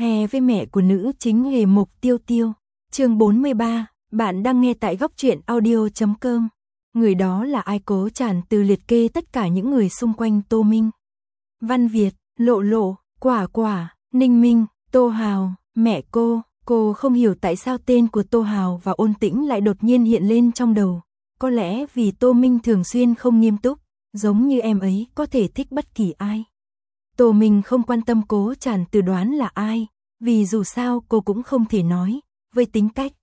Hè với mẹ của nữ chính Hề Mộc Tiêu Tiêu. Chương 43, bạn đang nghe tại góc truyện audio.com. Người đó là ai? Cố Tràn Từ liệt kê tất cả những người xung quanh Tô Minh. Văn Việt, Lộ Lộ, Quả Quả, Ninh Minh, Tô Hào, mẹ cô không hiểu tại sao tên của Tô Hào và Ôn Tĩnh lại đột nhiên hiện lên trong đầu. Có lẽ vì Tô Minh thường xuyên không nghiêm túc, giống như em ấy có thể thích bất kỳ ai. Tô Minh không quan tâm Cố Tràn Từ đoán là ai, vì dù sao cô cũng không thể nói, với tính cách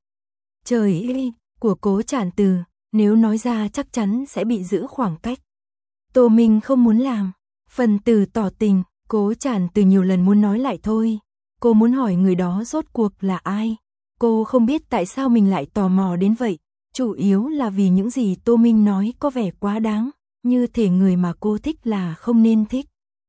trời ơi của Cố Tràn Từ, nếu nói ra chắc chắn sẽ bị giữ khoảng cách. Tô Minh không muốn làm, phần từ tỏ tình, Cố Tràn Từ nhiều lần muốn nói lại thôi. Cô muốn hỏi người đó rốt cuộc là ai. Cô không biết tại sao mình lại tò mò đến vậy, chủ yếu là vì những gì Tô Minh nói có vẻ quá đáng, như thể người mà cô thích là không nên thích.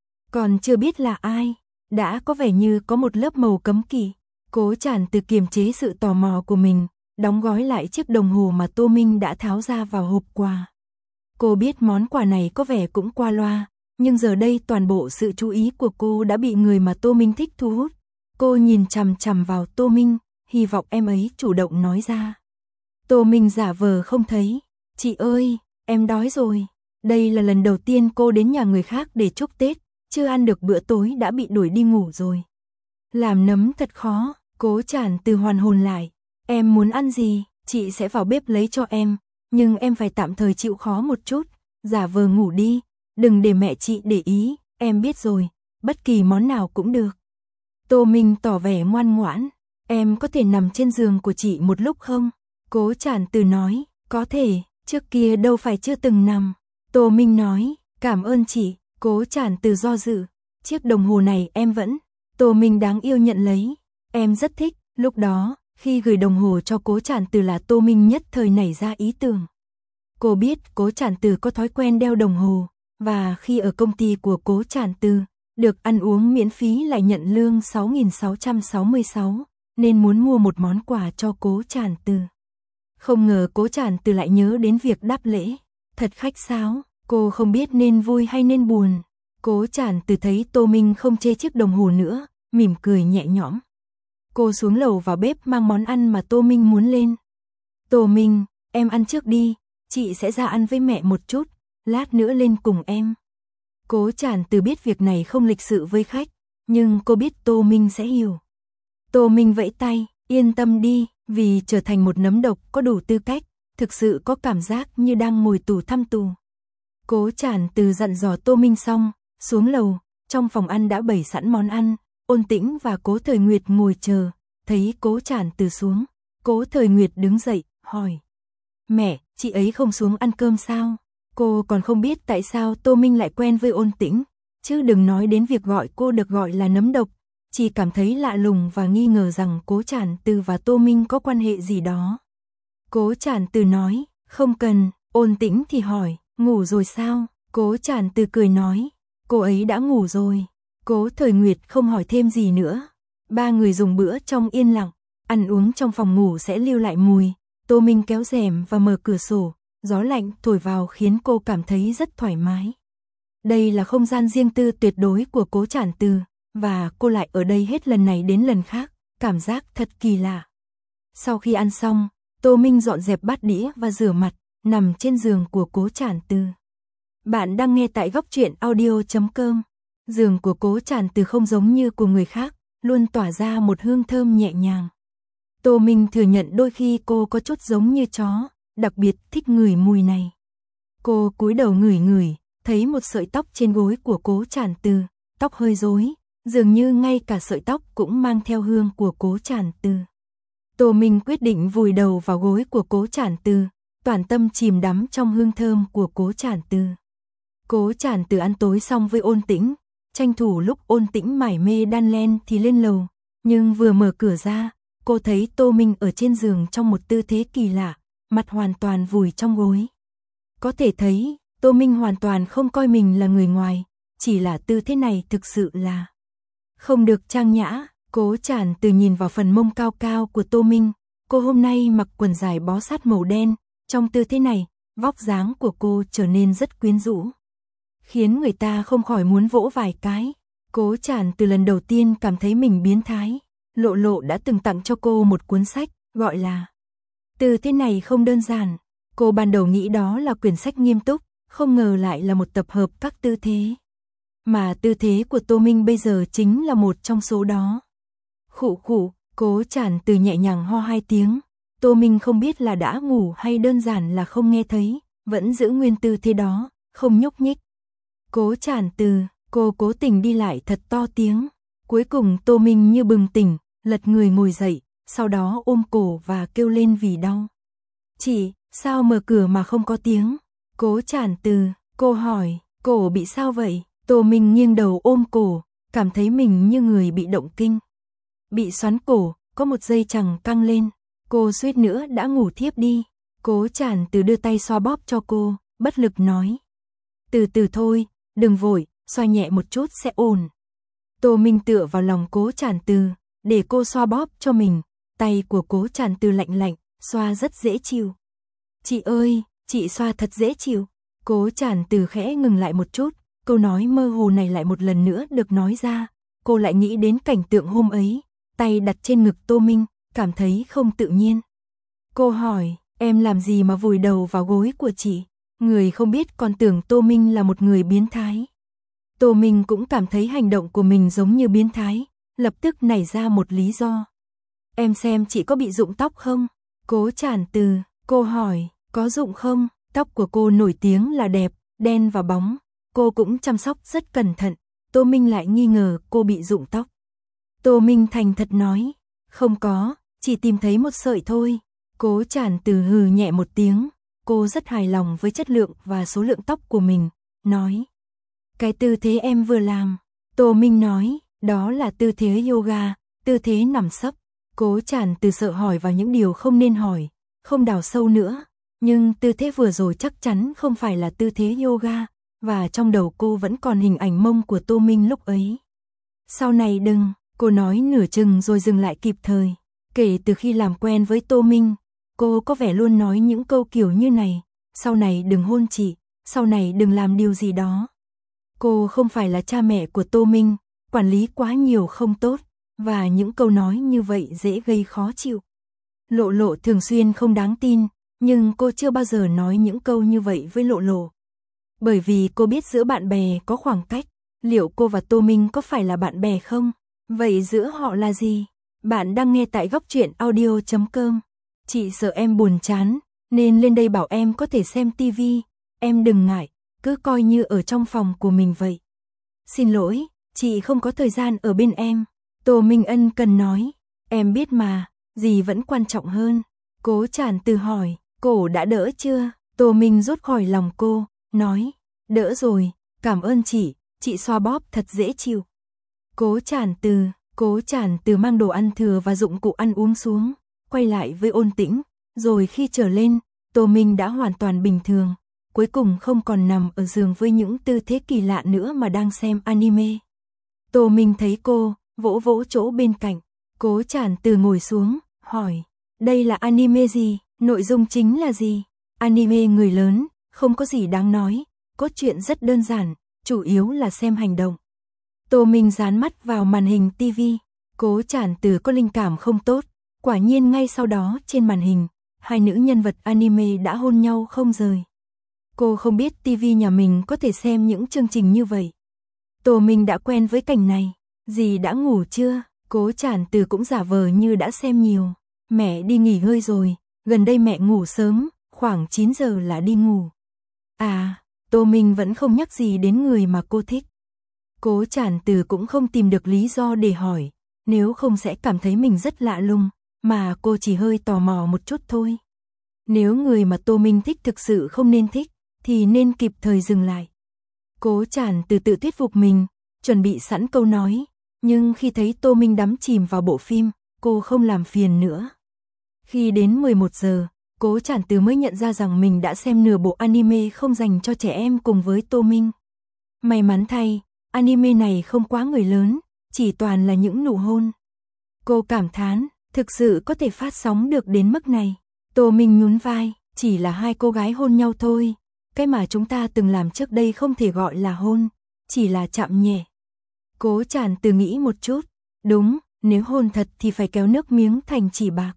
Còn chưa biết là ai, đã có vẻ như có một lớp màu cấm kỵ. Cố Tràn Từ kiềm chế sự tò mò của mình, đóng gói lại chiếc đồng hồ mà Tô Minh đã tháo ra vào hộp quà. Cô biết món quà này có vẻ cũng qua loa, nhưng giờ đây toàn bộ sự chú ý của cô đã bị người mà Tô Minh thích thu hút. Cô nhìn chằm chằm vào Tô Minh, hy vọng em ấy chủ động nói ra. Tô Minh giả vờ không thấy. Chị ơi, em đói rồi. Đây là lần đầu tiên cô đến nhà người khác để chúc Tết, chưa ăn được bữa tối đã bị đuổi đi ngủ rồi. Làm nấm thật khó. Cố Tràn Từ hoàn hồn lại. Em muốn ăn gì, chị sẽ vào bếp lấy cho em, nhưng em phải tạm thời chịu khó một chút, giả vờ ngủ đi, đừng để mẹ chị để ý, em biết rồi, bất kỳ món nào cũng được. Tô Minh tỏ vẻ ngoan ngoãn, em có thể nằm trên giường của chị một lúc không? Cố Tràn Từ nói, có thể, trước kia đâu phải chưa từng nằm. Tô Minh nói, cảm ơn chị. Cố Tràn Từ do dự, chiếc đồng hồ này em vẫn. Tô Minh đáng yêu nhận lấy, em rất thích. Lúc đó, khi gửi đồng hồ cho Cố Tràn Từ là Tô Minh nhất thời nảy ra ý tưởng. Cô biết Cố Tràn Từ có thói quen đeo đồng hồ, và khi ở công ty của Cố Tràn Từ, được ăn uống miễn phí lại nhận lương 6.666, nên muốn mua một món quà cho Cố Tràn Từ. Không ngờ Cố Tràn Từ lại nhớ đến việc đáp lễ, thật khách sáo, cô không biết nên vui hay nên buồn. Cố Tràn Từ thấy Tô Minh không chê chiếc đồng hồ nữa, mỉm cười nhẹ nhõm. Cô xuống lầu vào bếp mang món ăn mà Tô Minh muốn lên. Tô Minh, em ăn trước đi, chị sẽ ra ăn với mẹ một chút, lát nữa lên cùng em. Cố Tràn Từ biết việc này không lịch sự với khách, nhưng cô biết Tô Minh sẽ hiểu. Tô Minh vẫy tay, yên tâm đi, vì trở thành một nấm độc có đủ tư cách, thực sự có cảm giác như đang ngồi tù thăm tù. Cố Tràn Từ dặn dò Tô Minh xong, xuống lầu, trong phòng ăn đã bày sẵn món ăn. Ôn Tĩnh và Cố Thời Nguyệt ngồi chờ, thấy Cố Tràn Từ xuống, Cố Thời Nguyệt đứng dậy, hỏi. Mẹ, chị ấy không xuống ăn cơm sao? Cô còn không biết tại sao Tô Minh lại quen với Ôn Tĩnh, chứ đừng nói đến việc gọi cô được gọi là nấm độc, chỉ cảm thấy lạ lùng và nghi ngờ rằng Cố Tràn Từ và Tô Minh có quan hệ gì đó. Cố Tràn Từ nói, không cần. Ôn Tĩnh thì hỏi, ngủ rồi sao? Cố Tràn Từ cười nói, cô ấy đã ngủ rồi. Cố Thời Nguyệt không hỏi thêm gì nữa. Ba người dùng bữa trong yên lặng, ăn uống trong phòng ngủ sẽ lưu lại mùi. Tô Minh kéo rèm và mở cửa sổ, gió lạnh thổi vào khiến cô cảm thấy rất thoải mái. Đây là không gian riêng tư tuyệt đối của Cố Tràn Từ, và cô lại ở đây hết lần này đến lần khác, cảm giác thật kỳ lạ. Sau khi ăn xong, Tô Minh dọn dẹp bát đĩa và rửa mặt, nằm trên giường của Cố Tràn Từ. Bạn đang nghe tại góc truyện audio.com. Giường của Cố Tràn Từ không giống như của người khác, luôn tỏa ra một hương thơm nhẹ nhàng. Tô Minh thừa nhận đôi khi cô có chút giống như chó, đặc biệt thích ngửi mùi này. Cô cúi đầu ngửi ngửi, thấy một sợi tóc trên gối của Cố Tràn Từ, tóc hơi rối, dường như ngay cả sợi tóc cũng mang theo hương của Cố Tràn Từ. Tô Minh quyết định vùi đầu vào gối của Cố Tràn Từ, toàn tâm chìm đắm trong hương thơm của Cố Tràn Từ. Cố Tràn Từ ăn tối xong với Ôn Tĩnh, tranh thủ lúc Ôn Tĩnh mải mê đan len thì lên lầu, nhưng vừa mở cửa ra, cô thấy Tô Minh ở trên giường trong một tư thế kỳ lạ, mặt hoàn toàn vùi trong gối. Có thể thấy, Tô Minh hoàn toàn không coi mình là người ngoài, chỉ là tư thế này thực sự là không được trang nhã. Cố Tràn Từ nhìn vào phần mông cao cao của Tô Minh, cô hôm nay mặc quần dài bó sát màu đen, trong tư thế này, vóc dáng của cô trở nên rất quyến rũ, khiến người ta không khỏi muốn vỗ vài cái. Cố Tràn từ lần đầu tiên cảm thấy mình biến thái. Lộ Lộ đã từng tặng cho cô một cuốn sách, gọi là Tư thế này không đơn giản. Cô ban đầu nghĩ đó là quyển sách nghiêm túc, không ngờ lại là một tập hợp các tư thế. Mà tư thế của Tô Minh bây giờ chính là một trong số đó. Khụ khụ, Cố Tràn từ nhẹ nhàng ho 2 tiếng. Tô Minh không biết là đã ngủ hay đơn giản là không nghe thấy, vẫn giữ nguyên tư thế đó, không nhúc nhích. Cố Tràn từ, cô cố tình đi lại thật to tiếng. Cuối cùng Tô Minh như bừng tỉnh, lật người ngồi dậy, sau đó ôm cổ và kêu lên vì đau. Chị, sao mở cửa mà không có tiếng? Cố Tràn từ, cô hỏi, cổ bị sao vậy? Tô Minh nghiêng đầu ôm cổ, cảm thấy mình như người bị động kinh. Bị xoắn cổ, có một dây chằng căng lên. Cô suýt nữa đã ngủ thiếp đi. Cố Tràn từ đưa tay xoa bóp cho cô, bất lực nói. Từ từ thôi, đừng vội, xoa nhẹ một chút sẽ ổn. Tô Minh tựa vào lòng Cố Tràn từ, để cô xoa bóp cho mình. Tay của Cố Tràn từ lạnh lạnh, xoa rất dễ chịu. Chị ơi, chị xoa thật dễ chịu. Cố Tràn từ khẽ ngừng lại một chút, câu nói mơ hồ này lại một lần nữa được nói ra. Cô lại nghĩ đến cảnh tượng hôm ấy, tay đặt trên ngực Tô Minh, cảm thấy không tự nhiên. Cô hỏi, em làm gì mà vùi đầu vào gối của chị? Người không biết còn tưởng Tô Minh là một người biến thái. Tô Minh cũng cảm thấy hành động của mình giống như biến thái, lập tức nảy ra một lý do. Em xem chị có bị rụng tóc không? Cố Tràn từ, cô hỏi, có rụng không? Tóc của cô nổi tiếng là đẹp, đen và bóng. Cô cũng chăm sóc rất cẩn thận. Tô Minh lại nghi ngờ cô bị rụng tóc. Tô Minh thành thật nói, không có, chỉ tìm thấy một sợi thôi. Cố Tràn từ hừ nhẹ một tiếng. Cô rất hài lòng với chất lượng và số lượng tóc của mình, nói. Cái tư thế em vừa làm. Tô Minh nói, đó là tư thế yoga, tư thế nằm sấp. Cố Tràn từ sợ hỏi vào những điều không nên hỏi, không đào sâu nữa. Nhưng tư thế vừa rồi chắc chắn không phải là tư thế yoga, và trong đầu cô vẫn còn hình ảnh mông của Tô Minh lúc ấy. Sau này đừng, cô nói nửa chừng rồi dừng lại kịp thời. Kể từ khi làm quen với Tô Minh, cô có vẻ luôn nói những câu kiểu như này. Sau này đừng hôn chị, sau này đừng làm điều gì đó. Cô không phải là cha mẹ của Tô Minh, quản lý quá nhiều không tốt, và những câu nói như vậy dễ gây khó chịu. Lộ Lộ thường xuyên không đáng tin, nhưng cô chưa bao giờ nói những câu như vậy với Lộ Lộ. Bởi vì cô biết giữa bạn bè có khoảng cách, liệu cô và Tô Minh có phải là bạn bè không? Vậy giữa họ là gì? Bạn đang nghe tại góc truyện audio.com. Chị sợ em buồn chán, nên lên đây bảo em có thể xem tivi. Em đừng ngại, cứ coi như ở trong phòng của mình vậy. Xin lỗi, chị không có thời gian ở bên em. Tô Minh ân cần nói, em biết mà, gì vẫn quan trọng hơn. Cố Tràn từ hỏi, cổ đã đỡ chưa? Tô Minh rút khỏi lòng cô, nói, đỡ rồi, cảm ơn chị xoa bóp thật dễ chịu. Cố Tràn từ mang đồ ăn thừa và dụng cụ ăn uống xuống, quay lại với Ôn Tĩnh, rồi khi trở lên, Tô Minh đã hoàn toàn bình thường, cuối cùng không còn nằm ở giường với những tư thế kỳ lạ nữa mà đang xem anime. Tô Minh thấy cô, vỗ vỗ chỗ bên cạnh, Cố Tràn từ ngồi xuống, hỏi, đây là anime gì, nội dung chính là gì? Anime người lớn, không có gì đáng nói, cốt truyện rất đơn giản, chủ yếu là xem hành động. Tô Minh dán mắt vào màn hình tivi, Cố Tràn từ có linh cảm không tốt, quả nhiên ngay sau đó trên màn hình, hai nữ nhân vật anime đã hôn nhau không rời. Cô không biết tivi nhà mình có thể xem những chương trình như vậy. Tô Minh đã quen với cảnh này, dì đã ngủ chưa? Cố Tràn từ cũng giả vờ như đã xem nhiều. Mẹ đi nghỉ ngơi rồi, gần đây mẹ ngủ sớm, khoảng 9 giờ là đi ngủ. À, Tô Minh vẫn không nhắc gì đến người mà cô thích. Cố Tràn từ cũng không tìm được lý do để hỏi, nếu không sẽ cảm thấy mình rất lạ lùng, mà cô chỉ hơi tò mò một chút thôi. Nếu người mà Tô Minh thích thực sự không nên thích, thì nên kịp thời dừng lại. Cố Tràn từ tự thuyết phục mình, chuẩn bị sẵn câu nói, nhưng khi thấy Tô Minh đắm chìm vào bộ phim, cô không làm phiền nữa. Khi đến 11 giờ, Cố Tràn từ mới nhận ra rằng mình đã xem nửa bộ anime không dành cho trẻ em cùng với Tô Minh. May mắn thay, anime này không quá người lớn, chỉ toàn là những nụ hôn. Cô cảm thán, thực sự có thể phát sóng được đến mức này. Tô Minh nhún vai, chỉ là hai cô gái hôn nhau thôi. Cái mà chúng ta từng làm trước đây không thể gọi là hôn, chỉ là chạm nhẹ. Cố Tràn Từ nghĩ một chút, đúng, nếu hôn thật thì phải kéo nước miếng thành chỉ bạc.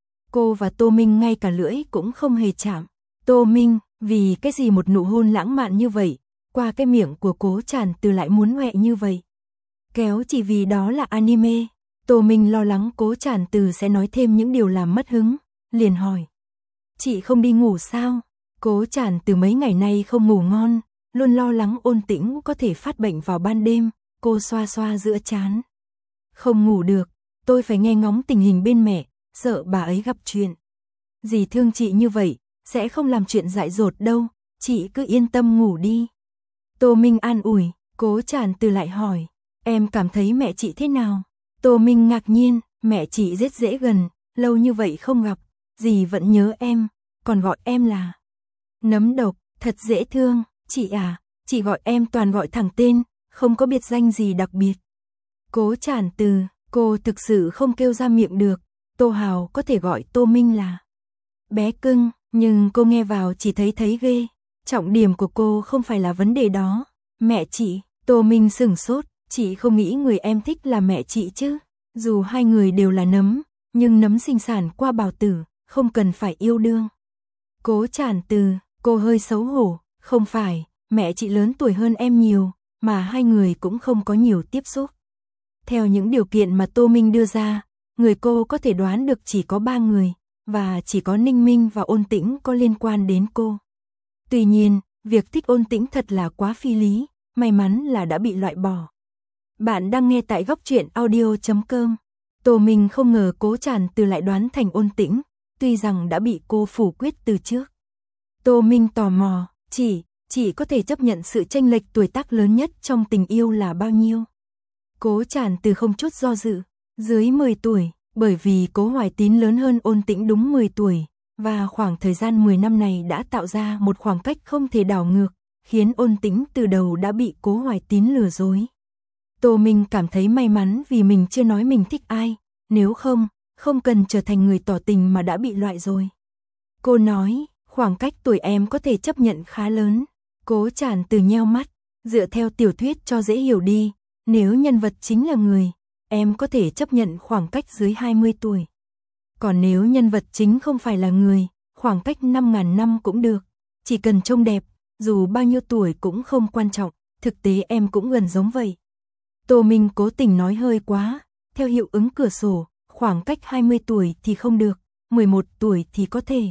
Cô và Tô Minh ngay cả lưỡi cũng không hề chạm. Tô Minh, vì cái gì một nụ hôn lãng mạn như vậy, qua cái miệng của Cố Tràn Từ lại muốn ngoẹ như vậy? Kéo chỉ vì đó là anime. Tô Minh lo lắng Cố Tràn Từ sẽ nói thêm những điều làm mất hứng, liền hỏi. Chị không đi ngủ sao? Cố Tràn Từ mấy ngày nay không ngủ ngon, luôn lo lắng Ôn Tĩnh có thể phát bệnh vào ban đêm, cô xoa xoa giữa trán. Không ngủ được, tôi phải nghe ngóng tình hình bên mẹ, sợ bà ấy gặp chuyện. Dì thương chị như vậy, sẽ không làm chuyện dại dột đâu, chị cứ yên tâm ngủ đi. Tô Minh an ủi, Cố Tràn Từ lại hỏi, em cảm thấy mẹ chị thế nào? Tô Minh ngạc nhiên, mẹ chị rất dễ gần, lâu như vậy không gặp, dì vẫn nhớ em, còn gọi em là Nấm Độc, thật dễ thương, chị à, chị gọi em toàn gọi thẳng tên, không có biệt danh gì đặc biệt. Cố Tràn Từ, cô thực sự không kêu ra miệng được, Tô Hào có thể gọi Tô Minh là bé cưng, nhưng cô nghe vào chỉ thấy ghê. Trọng điểm của cô không phải là vấn đề đó. Mẹ chị, Tô Minh sửng sốt, chị không nghĩ người em thích là mẹ chị chứ. Dù hai người đều là nấm, nhưng nấm sinh sản qua bào tử, không cần phải yêu đương. Cố Tràn Từ, cô hơi xấu hổ, không phải, mẹ chị lớn tuổi hơn em nhiều, mà hai người cũng không có nhiều tiếp xúc. Theo những điều kiện mà Tô Minh đưa ra, người cô có thể đoán được chỉ có 3 người, và chỉ có Ninh Minh và Ôn Tĩnh có liên quan đến cô. Tuy nhiên, việc thích Ôn Tĩnh thật là quá phi lý, may mắn là đã bị loại bỏ. Bạn đang nghe tại góc truyện audio.com. Tô Minh không ngờ Cố Tràn Từ lại đoán thành Ôn Tĩnh, tuy rằng đã bị cô phủ quyết từ trước. Tô Minh tò mò, chị có thể chấp nhận sự chênh lệch tuổi tác lớn nhất trong tình yêu là bao nhiêu? Cố Tràn Từ không chút do dự, dưới 10 tuổi, bởi vì Cố Hoài Tín lớn hơn Ôn Tĩnh đúng 10 tuổi, và khoảng thời gian 10 năm này đã tạo ra một khoảng cách không thể đảo ngược, khiến Ôn Tĩnh từ đầu đã bị Cố Hoài Tín lừa dối. Tô Minh cảm thấy may mắn vì mình chưa nói mình thích ai, nếu không cần trở thành người tỏ tình mà đã bị loại rồi. Cô nói, khoảng cách tuổi em có thể chấp nhận khá lớn. Cố Tràn Từ nheo mắt, dựa theo tiểu thuyết cho dễ hiểu đi, nếu nhân vật chính là người, em có thể chấp nhận khoảng cách dưới 20 tuổi. Còn nếu nhân vật chính không phải là người, khoảng cách 5.000 năm cũng được, chỉ cần trông đẹp, dù bao nhiêu tuổi cũng không quan trọng, thực tế em cũng gần giống vậy. Tô Minh cố tình nói hơi quá, theo hiệu ứng cửa sổ, khoảng cách 20 tuổi thì không được, 11 tuổi thì có thể.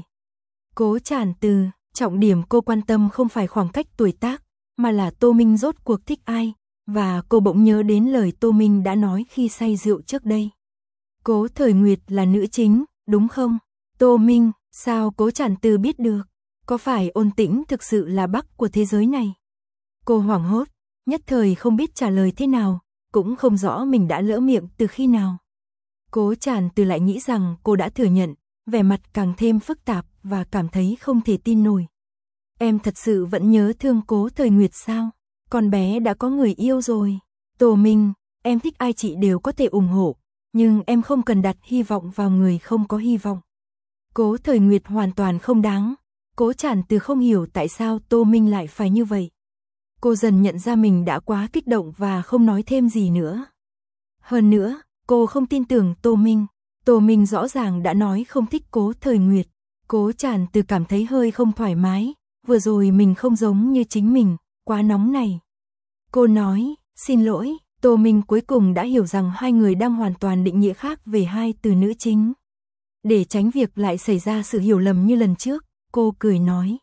Cố Tràn Từ, trọng điểm cô quan tâm không phải khoảng cách tuổi tác, mà là Tô Minh rốt cuộc thích ai, và cô bỗng nhớ đến lời Tô Minh đã nói khi say rượu trước đây. Cố Thời Nguyệt là nữ chính, đúng không? Tô Minh, sao Cố Tràn Từ biết được? Có phải Ôn Tĩnh thực sự là Bắc của thế giới này? Cô hoảng hốt, nhất thời không biết trả lời thế nào, cũng không rõ mình đã lỡ miệng từ khi nào. Cố Tràn Từ lại nghĩ rằng cô đã thừa nhận, vẻ mặt càng thêm phức tạp và cảm thấy không thể tin nổi. Em thật sự vẫn nhớ thương Cố Thời Nguyệt sao? Con bé đã có người yêu rồi. Tô Minh, em thích ai chị đều có thể ủng hộ, nhưng em không cần đặt hy vọng vào người không có hy vọng. Cố Thời Nguyệt hoàn toàn không đáng. Cố Tràn Từ không hiểu tại sao Tô Minh lại phải như vậy. Cô dần nhận ra mình đã quá kích động và không nói thêm gì nữa. Hơn nữa, cô không tin tưởng Tô Minh. Tô Minh rõ ràng đã nói không thích Cố Thời Nguyệt. Cố Tràn Từ cảm thấy hơi không thoải mái, vừa rồi mình không giống như chính mình, quá nóng này. Cô nói, xin lỗi, Tô Minh cuối cùng đã hiểu rằng hai người đang hoàn toàn định nghĩa khác về hai từ nữ chính. Để tránh việc lại xảy ra sự hiểu lầm như lần trước, cô cười nói.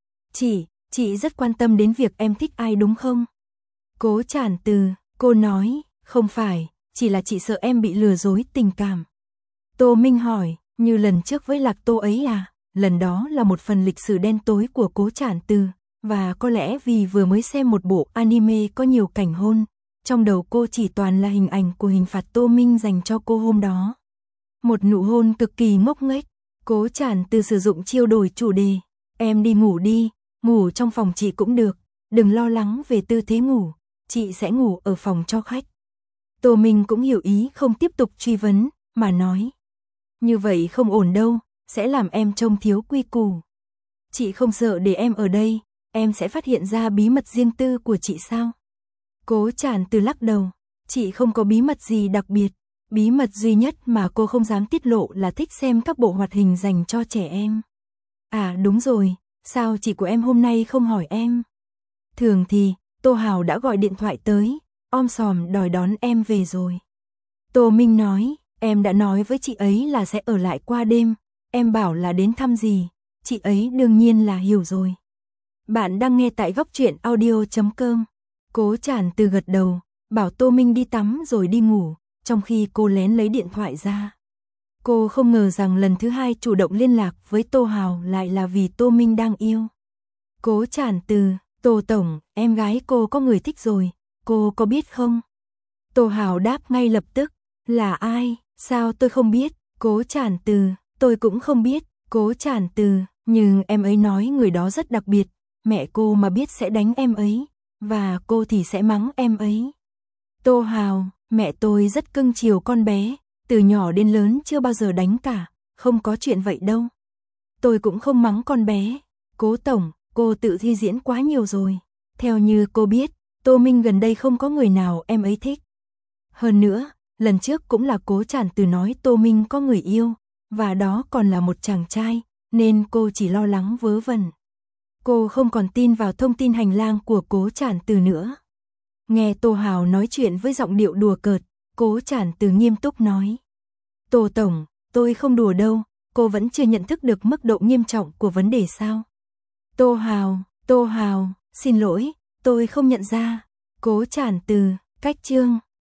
Chị rất quan tâm đến việc em thích ai đúng không? Cố Tràn Từ, cô nói, không phải, chỉ là chị sợ em bị lừa dối tình cảm. Tô Minh hỏi, như lần trước với Lạc Tô ấy à? Lần đó là một phần lịch sử đen tối của Cố Tràn Từ, và có lẽ vì vừa mới xem một bộ anime có nhiều cảnh hôn, trong đầu cô chỉ toàn là hình ảnh của hình phạt Tô Minh dành cho cô hôm đó. Một nụ hôn cực kỳ ngốc nghếch. Cố Tràn Từ sử dụng chiêu đổi chủ đề, em đi ngủ đi, ngủ trong phòng chị cũng được, đừng lo lắng về tư thế ngủ, chị sẽ ngủ ở phòng cho khách. Tô Minh cũng hiểu ý không tiếp tục truy vấn, mà nói. Như vậy không ổn đâu, sẽ làm em trông thiếu quy củ. Chị không sợ để em ở đây, em sẽ phát hiện ra bí mật riêng tư của chị sao? Cố Tràn Từ lắc đầu, Chị không có bí mật gì đặc biệt. Bí mật duy nhất mà cô không dám tiết lộ là thích xem các bộ hoạt hình dành cho trẻ em. À đúng rồi, sao chị của em hôm nay không hỏi em? Thường thì, Tô Hào đã gọi điện thoại tới, om sòm đòi đón em về rồi. Tô Minh nói, em đã nói với chị ấy là sẽ ở lại qua đêm, em bảo là đến thăm gì, chị ấy đương nhiên là hiểu rồi. Bạn đang nghe tại góc truyện audio.com. Cố Trản Từ gật đầu, bảo Tô Minh đi tắm rồi đi ngủ, trong khi cô lén lấy điện thoại ra. Cô không ngờ rằng lần thứ hai chủ động liên lạc với Tô Hào lại là vì Tô Minh đang yêu. Cố Trản Từ, Tô Tổng, em gái cô có người thích rồi, cô có biết không? Tô Hào đáp ngay lập tức, là ai, sao tôi không biết, Cố Trản Từ, tôi cũng không biết, Cố Trản Từ, nhưng em ấy nói người đó rất đặc biệt, mẹ cô mà biết sẽ đánh em ấy, và cô thì sẽ mắng em ấy. Tô Hào, mẹ tôi rất cưng chiều con bé, từ nhỏ đến lớn chưa bao giờ đánh cả, không có chuyện vậy đâu. Tôi cũng không mắng con bé, Cố Tổng, cô tự thi diễn quá nhiều rồi. Theo như cô biết, Tô Minh gần đây không có người nào em ấy thích. Hơn nữa, lần trước cũng là Cố Trản Từ nói Tô Minh có người yêu, và đó còn là một chàng trai, nên cô chỉ lo lắng vớ vẩn. Cô không còn tin vào thông tin hành lang của Cố Trản Từ nữa. Nghe Tô Hào nói chuyện với giọng điệu đùa cợt, Cố Trản Từ nghiêm túc nói. Tô Tổng, tôi không đùa đâu, cô vẫn chưa nhận thức được mức độ nghiêm trọng của vấn đề sao? Tô Hào, xin lỗi, tôi không nhận ra. Cố Trản Từ, cách chương.